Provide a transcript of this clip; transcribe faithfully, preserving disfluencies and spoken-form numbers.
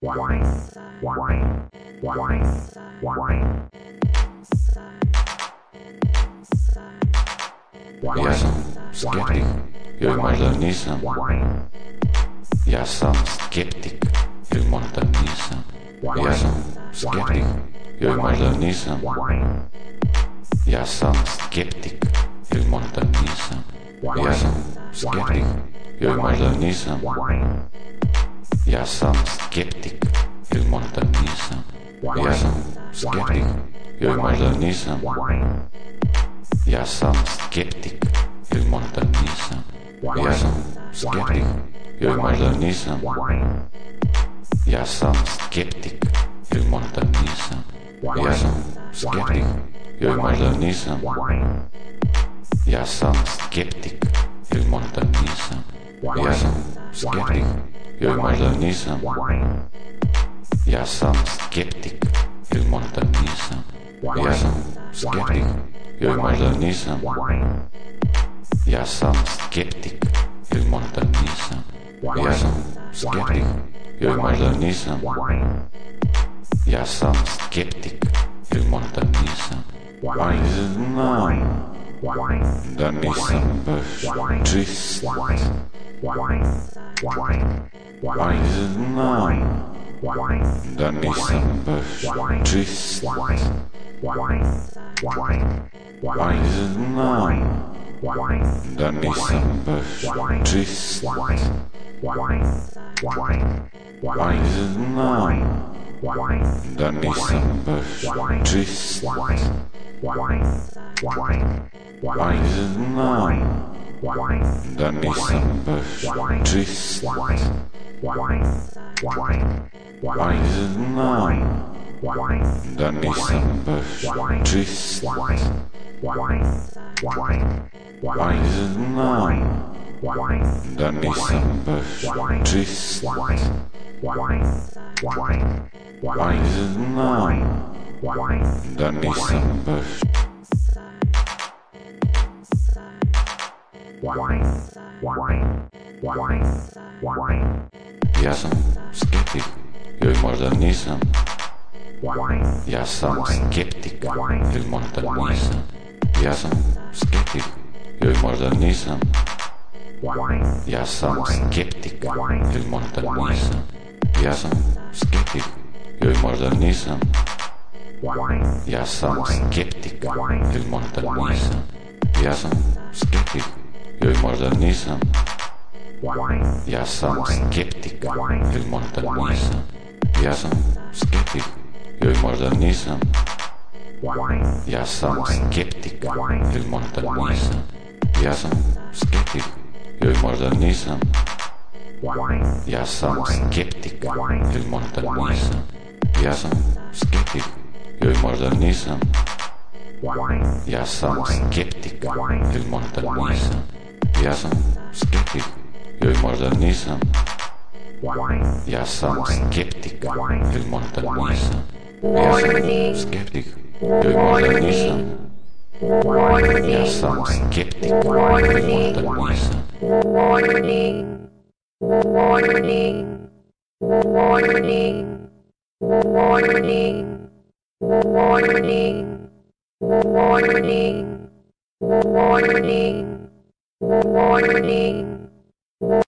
Ja sam skeptik, joj možda nisam. Ja sam skeptik, ili možda nisam. Ja sam skeptik, joj možda nisam. Ja sam skeptik, ili možda nisam. Ja sam skeptik, joj možda nisam. Ja sam skeptik, ili možda nisam. Ja sam skeptik, joj možda nisam. Ja sam skeptik, ili možda nisam. Ja sam skeptik, joj možda nisam. Ja sam skeptik, ili možda nisam. Ja sam skeptik, joj možda nisam. Ja sam skeptik, ili možda nisam. Ja sam skeptik, joj možda nisam. Ja sam skeptik, ili možda nisam. Ja sam skeptik, joj možda nisam. Ja sam skeptik, ili možda nisam. Ja sam skeptik, joj možda nisam. Ja sam skeptik, ili možda nisam. Ali znam da nisam baš čist. Ali znam da nisam baš čist. Ali znam da nisam baš čist. Ali znam da nisam baš čist. Ali znam da nisam baš čist. Ali znam da nisam baš čist. Ali znam da nisam baš čist. Ali znam da nisam baš. Ja sam skeptik, joj možda nisam. Ja sam skeptik, ili možda nisam. Ja sam skeptik, joj možda nisam. Ja sam skeptik, ili možda nisam. Ja sam skeptik, joj možda nisam. Ja sam skeptik, ili možda nisam. Ja sam skeptik, joj možda nisam. Ja sam skeptik, ili možda nisam. Ja sam skeptik, joj možda nisam. Ja sam skeptik, ili možda nisam. Ja sam skeptik, joj možda nisam. Ja sam skeptik, ili možda nisam. Ja sam skeptik, joj možda nisam. Ja sam skeptik, ili možda nisam. Ja sam skeptik, joj možda nisam. Ja sam skeptik, ili možda nisam. Ja sam skeptik, joj možda nisam. Ja sam skeptik, ili možda nisam. Warning. Warning. Warning.